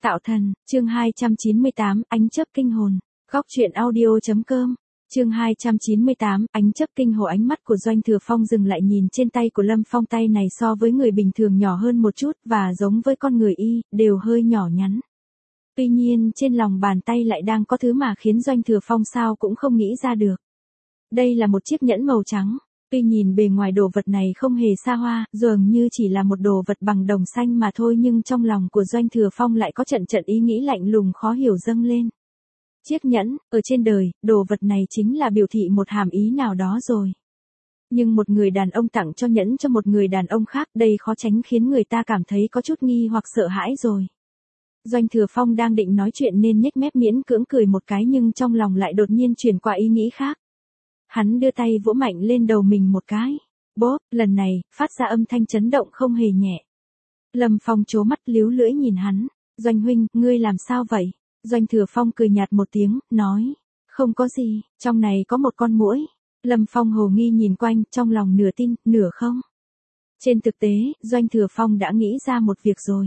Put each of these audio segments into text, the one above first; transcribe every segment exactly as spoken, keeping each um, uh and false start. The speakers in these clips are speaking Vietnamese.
Tạo thần, chương hai trăm chín mươi tám, ánh chớp kinh hồn. Góc truyện audio.com. Chương hai trăm chín mươi tám, ánh chớp kinh hồn. Ánh mắt của Doanh Thừa Phong dừng lại nhìn trên tay của Lâm Phong. Tay này so với người bình thường nhỏ hơn một chút và giống với con người y, đều hơi nhỏ nhắn. Tuy nhiên trên lòng bàn tay lại đang có thứ mà khiến Doanh Thừa Phong sao cũng không nghĩ ra được. Đây là một chiếc nhẫn màu trắng. Tuy nhìn bề ngoài đồ vật này không hề xa hoa, dường như chỉ là một đồ vật bằng đồng xanh mà thôi, nhưng trong lòng của Doanh Thừa Phong lại có trận trận ý nghĩ lạnh lùng khó hiểu dâng lên. Chiếc nhẫn, ở trên đời, đồ vật này chính là biểu thị một hàm ý nào đó rồi. Nhưng một người đàn ông tặng cho nhẫn cho một người đàn ông khác, đây khó tránh khiến người ta cảm thấy có chút nghi hoặc sợ hãi rồi. Doanh Thừa Phong đang định nói chuyện nên nhếch mép miễn cưỡng cười một cái, nhưng trong lòng lại đột nhiên chuyển qua ý nghĩ khác. Hắn đưa tay vỗ mạnh lên đầu mình một cái. Bốp, lần này, phát ra âm thanh chấn động không hề nhẹ. Lâm Phong trố mắt líu lưỡi nhìn hắn. Doanh huynh, ngươi làm sao vậy? Doanh Thừa Phong cười nhạt một tiếng, nói. Không có gì, trong này có một con muỗi. Lâm Phong hồ nghi nhìn quanh, trong lòng nửa tin, nửa không. Trên thực tế, Doanh Thừa Phong đã nghĩ ra một việc rồi.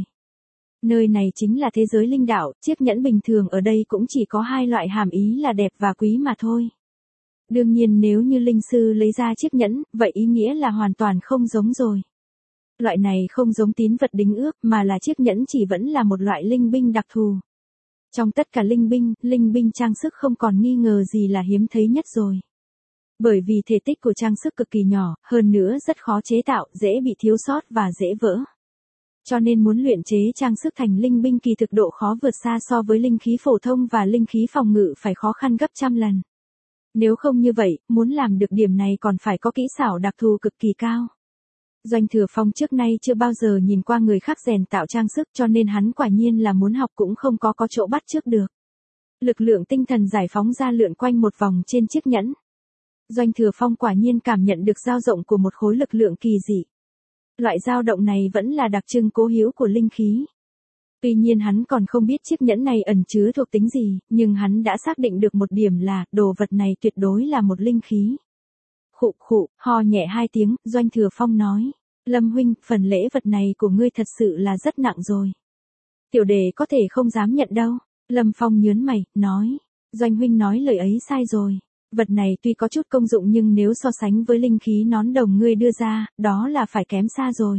Nơi này chính là thế giới linh đạo, chiếc nhẫn bình thường ở đây cũng chỉ có hai loại hàm ý là đẹp và quý mà thôi. Đương nhiên nếu như linh sư lấy ra chiếc nhẫn, vậy ý nghĩa là hoàn toàn không giống rồi. Loại này không giống tín vật đính ước mà là chiếc nhẫn chỉ vẫn là một loại linh binh đặc thù. Trong tất cả linh binh, linh binh trang sức không còn nghi ngờ gì là hiếm thấy nhất rồi. Bởi vì thể tích của trang sức cực kỳ nhỏ, hơn nữa rất khó chế tạo, dễ bị thiếu sót và dễ vỡ. Cho nên muốn luyện chế trang sức thành linh binh kỳ thực độ khó vượt xa so với linh khí phổ thông và linh khí phòng ngự phải khó khăn gấp trăm lần. Nếu không như vậy, muốn làm được điểm này còn phải có kỹ xảo đặc thù cực kỳ cao. Doanh Thừa Phong trước nay chưa bao giờ nhìn qua người khác rèn tạo trang sức, cho nên hắn quả nhiên là muốn học cũng không có có chỗ bắt chước được. Lực lượng tinh thần giải phóng ra lượn quanh một vòng trên chiếc nhẫn. Doanh Thừa Phong quả nhiên cảm nhận được dao động của một khối lực lượng kỳ dị. Loại dao động này vẫn là đặc trưng cố hữu của linh khí. Tuy nhiên hắn còn không biết chiếc nhẫn này ẩn chứa thuộc tính gì, nhưng hắn đã xác định được một điểm là, đồ vật này tuyệt đối là một linh khí. Khụ khụ, ho nhẹ hai tiếng, Doanh Thừa Phong nói. Lâm huynh, phần lễ vật này của ngươi thật sự là rất nặng rồi. Tiểu đệ có thể không dám nhận đâu. Lâm Phong nhớn mày, nói. Doanh huynh nói lời ấy sai rồi. Vật này tuy có chút công dụng nhưng nếu so sánh với linh khí nón đồng ngươi đưa ra, đó là phải kém xa rồi.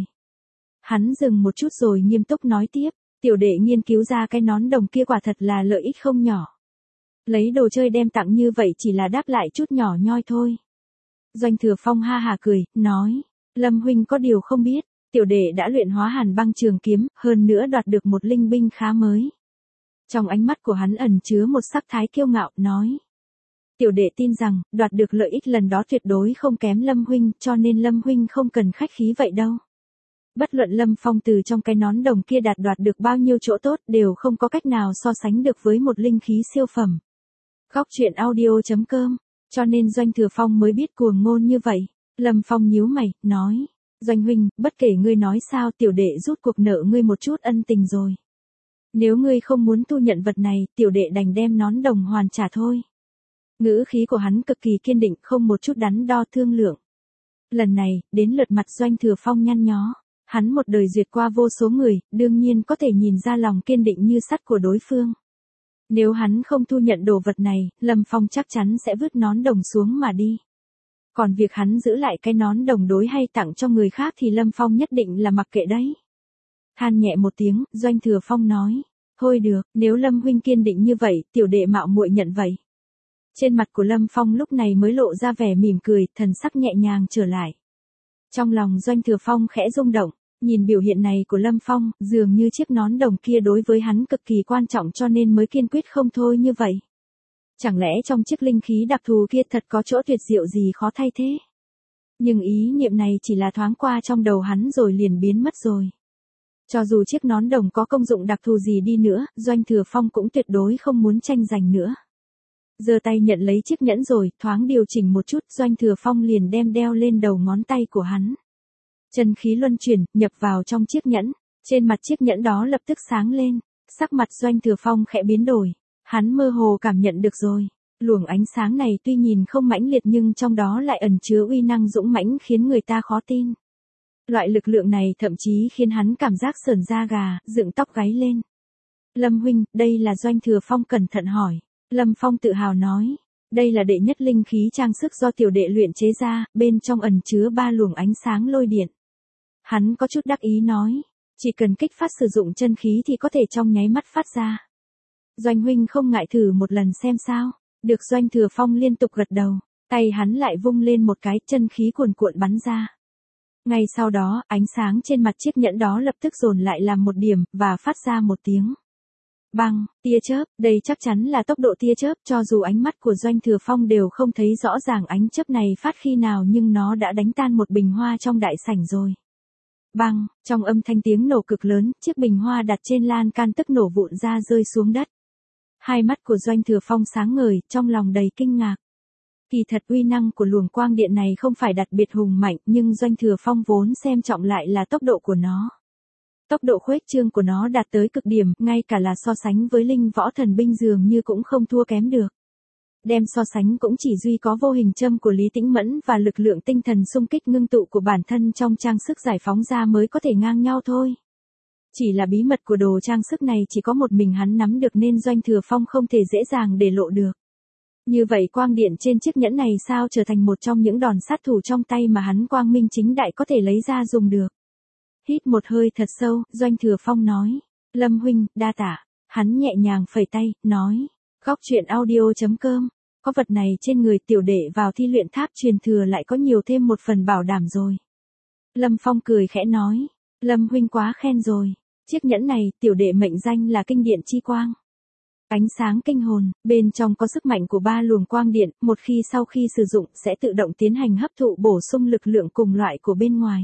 Hắn dừng một chút rồi nghiêm túc nói tiếp. Tiểu đệ nghiên cứu ra cái nón đồng kia quả thật là lợi ích không nhỏ. Lấy đồ chơi đem tặng như vậy chỉ là đáp lại chút nhỏ nhoi thôi. Doanh Thừa Phong ha hà cười, nói. Lâm huynh có điều không biết, tiểu đệ đã luyện hóa Hàn Băng Trường Kiếm, hơn nữa đoạt được một linh binh khá mới. Trong ánh mắt của hắn ẩn chứa một sắc thái kiêu ngạo, nói. Tiểu đệ tin rằng, đoạt được lợi ích lần đó tuyệt đối không kém Lâm huynh, cho nên Lâm huynh không cần khách khí vậy đâu. Bất luận Lâm Phong từ trong cái nón đồng kia đạt đoạt được bao nhiêu chỗ tốt đều không có cách nào so sánh được với một linh khí siêu phẩm. Góc truyện audio.com, cho nên Doanh Thừa Phong mới biết cuồng ngôn như vậy. Lâm Phong nhíu mày, nói. Doanh huynh, bất kể ngươi nói sao, tiểu đệ rút cuộc nợ ngươi một chút ân tình rồi. Nếu ngươi không muốn tu nhận vật này, tiểu đệ đành đem nón đồng hoàn trả thôi. Ngữ khí của hắn cực kỳ kiên định, không một chút đắn đo thương lượng. Lần này, đến lượt mặt Doanh Thừa Phong nhăn nhó. Hắn một đời duyệt qua vô số người, đương nhiên có thể nhìn ra lòng kiên định như sắt của đối phương. Nếu hắn không thu nhận đồ vật này, Lâm Phong chắc chắn sẽ vứt nón đồng xuống mà đi. Còn việc hắn giữ lại cái nón đồng đối hay tặng cho người khác thì Lâm Phong nhất định là mặc kệ đấy. Than nhẹ một tiếng, Doanh Thừa Phong nói. Thôi được, nếu Lâm huynh kiên định như vậy, tiểu đệ mạo muội nhận vậy. Trên mặt của Lâm Phong lúc này mới lộ ra vẻ mỉm cười, thần sắc nhẹ nhàng trở lại. Trong lòng Doanh Thừa Phong khẽ rung động, nhìn biểu hiện này của Lâm Phong, dường như chiếc nón đồng kia đối với hắn cực kỳ quan trọng cho nên mới kiên quyết không thôi như vậy. Chẳng lẽ trong chiếc linh khí đặc thù kia thật có chỗ tuyệt diệu gì khó thay thế? Nhưng ý niệm này chỉ là thoáng qua trong đầu hắn rồi liền biến mất rồi. Cho dù chiếc nón đồng có công dụng đặc thù gì đi nữa, Doanh Thừa Phong cũng tuyệt đối không muốn tranh giành nữa. Giơ tay nhận lấy chiếc nhẫn rồi, thoáng điều chỉnh một chút, Doanh Thừa Phong liền đem đeo lên đầu ngón tay của hắn. Chân khí luân chuyển, nhập vào trong chiếc nhẫn, trên mặt chiếc nhẫn đó lập tức sáng lên, sắc mặt Doanh Thừa Phong khẽ biến đổi, hắn mơ hồ cảm nhận được rồi, luồng ánh sáng này tuy nhìn không mãnh liệt nhưng trong đó lại ẩn chứa uy năng dũng mãnh khiến người ta khó tin. Loại lực lượng này thậm chí khiến hắn cảm giác sởn da gà, dựng tóc gáy lên. Lâm huynh, đây là Doanh Thừa Phong cẩn thận hỏi. Lâm Phong tự hào nói. Đây là đệ nhất linh khí trang sức do tiểu đệ luyện chế ra, bên trong ẩn chứa ba luồng ánh sáng lôi điện. Hắn có chút đắc ý nói. Chỉ cần kích phát sử dụng chân khí thì có thể trong nháy mắt phát ra. Doanh huynh không ngại thử một lần xem sao. Được. Doanh Thừa Phong liên tục gật đầu. Tay hắn lại vung lên một cái, chân khí cuồn cuộn bắn ra. Ngay sau đó, ánh sáng trên mặt chiếc nhẫn đó lập tức dồn lại làm một điểm, và phát ra một tiếng. Băng, tia chớp, đây chắc chắn là tốc độ tia chớp, cho dù ánh mắt của Doanh Thừa Phong đều không thấy rõ ràng ánh chớp này phát khi nào nhưng nó đã đánh tan một bình hoa trong đại sảnh rồi. Băng, trong âm thanh tiếng nổ cực lớn, chiếc bình hoa đặt trên lan can tức nổ vụn ra rơi xuống đất. Hai mắt của Doanh Thừa Phong sáng ngời, trong lòng đầy kinh ngạc. Kỳ thật uy năng của luồng quang điện này không phải đặc biệt hùng mạnh, nhưng Doanh Thừa Phong vốn xem trọng lại là tốc độ của nó. Tốc độ khuếch trương của nó đạt tới cực điểm, ngay cả là so sánh với linh võ thần binh dường như cũng không thua kém được. Đem so sánh cũng chỉ duy có vô hình châm của Lý Tĩnh Mẫn và lực lượng tinh thần xung kích ngưng tụ của bản thân trong trang sức giải phóng ra mới có thể ngang nhau thôi. Chỉ là bí mật của đồ trang sức này chỉ có một mình hắn nắm được nên Doanh Thừa Phong không thể dễ dàng để lộ được. Như vậy quang điện trên chiếc nhẫn này sao trở thành một trong những đòn sát thủ trong tay mà hắn quang minh chính đại có thể lấy ra dùng được. Hít một hơi thật sâu, Doanh Thừa Phong nói. Lâm huynh, đa tạ. Hắn nhẹ nhàng phẩy tay, nói. Góc truyện audio chấm com. Có vật này trên người tiểu đệ vào thi luyện tháp truyền thừa lại có nhiều thêm một phần bảo đảm rồi. Lâm Phong cười khẽ nói. Lâm huynh quá khen rồi. Chiếc nhẫn này, tiểu đệ mệnh danh là kinh điện chi quang. Ánh sáng kinh hồn, bên trong có sức mạnh của ba luồng quang điện, một khi sau khi sử dụng sẽ tự động tiến hành hấp thụ bổ sung lực lượng cùng loại của bên ngoài.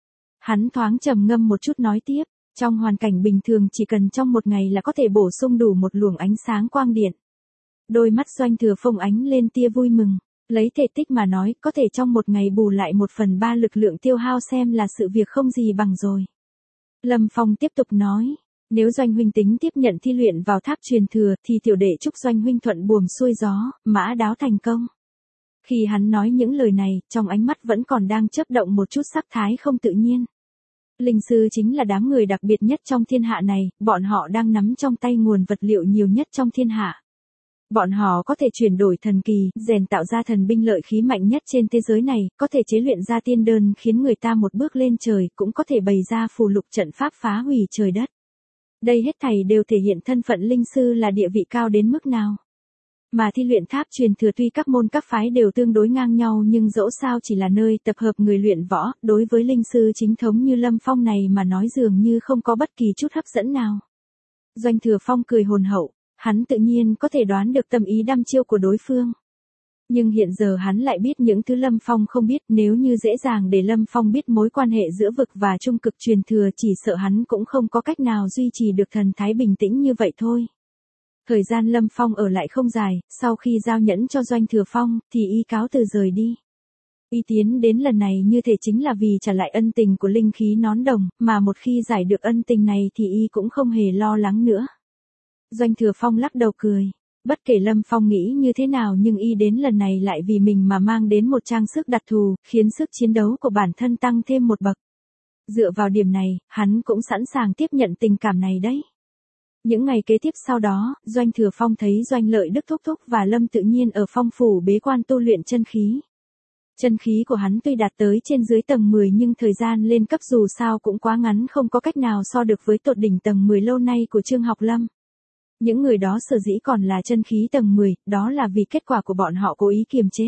Hắn thoáng trầm ngâm một chút nói tiếp, trong hoàn cảnh bình thường chỉ cần trong một ngày là có thể bổ sung đủ một luồng ánh sáng quang điện. Đôi mắt Doanh Thừa Phong ánh lên tia vui mừng, lấy thể tích mà nói, có thể trong một ngày bù lại một phần ba lực lượng tiêu hao xem là sự việc không gì bằng rồi. Lâm Phong tiếp tục nói. Nếu Doanh huynh tính tiếp nhận thi luyện vào tháp truyền thừa thì tiểu đệ chúc Doanh huynh thuận buồm xuôi gió, mã đáo thành công. Khi hắn nói những lời này, trong ánh mắt vẫn còn đang chớp động một chút sắc thái không tự nhiên. Linh sư chính là đám người đặc biệt nhất trong thiên hạ này, bọn họ đang nắm trong tay nguồn vật liệu nhiều nhất trong thiên hạ. Bọn họ có thể chuyển đổi thần kỳ, rèn tạo ra thần binh lợi khí mạnh nhất trên thế giới này, có thể chế luyện ra tiên đơn khiến người ta một bước lên trời, cũng có thể bày ra phù lục trận pháp phá hủy trời đất. Đây hết thảy đều thể hiện thân phận linh sư là địa vị cao đến mức nào. Mà thi luyện tháp truyền thừa tuy các môn các phái đều tương đối ngang nhau nhưng dẫu sao chỉ là nơi tập hợp người luyện võ, đối với linh sư chính thống như Lâm Phong này mà nói dường như không có bất kỳ chút hấp dẫn nào. Doanh Thừa Phong cười hồn hậu, hắn tự nhiên có thể đoán được tâm ý đăm chiêu của đối phương. Nhưng hiện giờ hắn lại biết những thứ Lâm Phong không biết, nếu như dễ dàng để Lâm Phong biết mối quan hệ giữa vực và trung cực truyền thừa chỉ sợ hắn cũng không có cách nào duy trì được thần thái bình tĩnh như vậy thôi. Thời gian Lâm Phong ở lại không dài, sau khi giao nhẫn cho Doanh Thừa Phong, thì y cáo từ rời đi. Y tiến đến lần này như thể chính là vì trả lại ân tình của linh khí nón đồng, mà một khi giải được ân tình này thì y cũng không hề lo lắng nữa. Doanh Thừa Phong lắc đầu cười. Bất kể Lâm Phong nghĩ như thế nào nhưng y đến lần này lại vì mình mà mang đến một trang sức đặc thù, khiến sức chiến đấu của bản thân tăng thêm một bậc. Dựa vào điểm này, hắn cũng sẵn sàng tiếp nhận tình cảm này đấy. Những ngày kế tiếp sau đó, Doanh Thừa Phong thấy Doanh Lợi Đức thúc thúc và Lâm Tự Nhiên ở Phong phủ bế quan tu luyện chân khí. Chân khí của hắn tuy đạt tới trên dưới tầng mười nhưng thời gian lên cấp dù sao cũng quá ngắn, không có cách nào so được với tột đỉnh tầng mười lâu nay của Trương Học Lâm. Những người đó sở dĩ còn là chân khí tầng mười, đó là vì kết quả của bọn họ cố ý kiềm chế.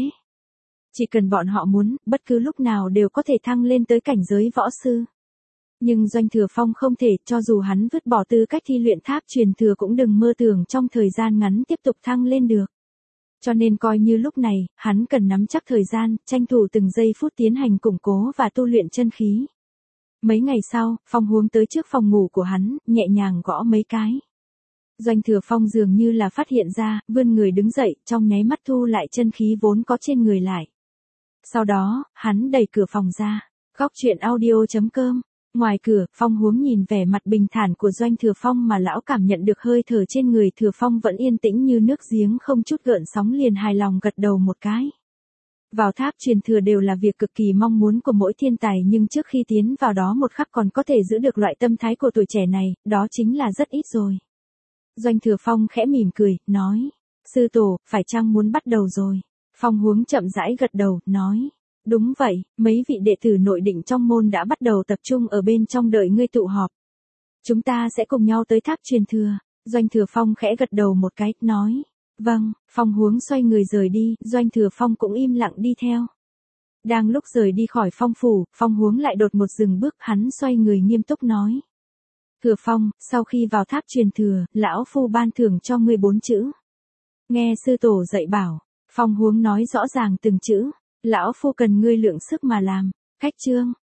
Chỉ cần bọn họ muốn, bất cứ lúc nào đều có thể thăng lên tới cảnh giới võ sư. Nhưng Doanh Thừa Phong không thể, cho dù hắn vứt bỏ tư cách thi luyện tháp truyền thừa cũng đừng mơ tưởng trong thời gian ngắn tiếp tục thăng lên được. Cho nên coi như lúc này, hắn cần nắm chắc thời gian, tranh thủ từng giây phút tiến hành củng cố và tu luyện chân khí. Mấy ngày sau, Phong Huống tới trước phòng ngủ của hắn, nhẹ nhàng gõ mấy cái. Doanh Thừa Phong dường như là phát hiện ra, vươn người đứng dậy, trong nháy mắt thu lại chân khí vốn có trên người lại. Sau đó, hắn đẩy cửa phòng ra. Góc truyện audio chấm com. Ngoài cửa, Phong Huống nhìn vẻ mặt bình thản của Doanh Thừa Phong mà lão cảm nhận được hơi thở trên người Thừa Phong vẫn yên tĩnh như nước giếng không chút gợn sóng, liền hài lòng gật đầu một cái. Vào tháp truyền thừa đều là việc cực kỳ mong muốn của mỗi thiên tài, nhưng trước khi tiến vào đó một khắc còn có thể giữ được loại tâm thái của tuổi trẻ này, đó chính là rất ít rồi. Doanh Thừa Phong khẽ mỉm cười, nói. Sư tổ, phải chăng muốn bắt đầu rồi? Phong Huống chậm rãi gật đầu, nói. Đúng vậy, mấy vị đệ tử nội định trong môn đã bắt đầu tập trung ở bên trong đợi ngươi tụ họp. Chúng ta sẽ cùng nhau tới tháp truyền thừa. Doanh Thừa Phong khẽ gật đầu một cái, nói. Vâng, Phong Huống xoay người rời đi, Doanh Thừa Phong cũng im lặng đi theo. Đang lúc rời đi khỏi Phong phủ, Phong Huống lại đột một dừng bước, hắn xoay người nghiêm túc nói. Thừa Phong, sau khi vào tháp truyền thừa, lão phu ban thưởng cho ngươi bốn chữ. Nghe sư tổ dạy bảo, Phong Huống nói rõ ràng từng chữ. Lão phu cần ngươi lượng sức mà làm. Khách trương,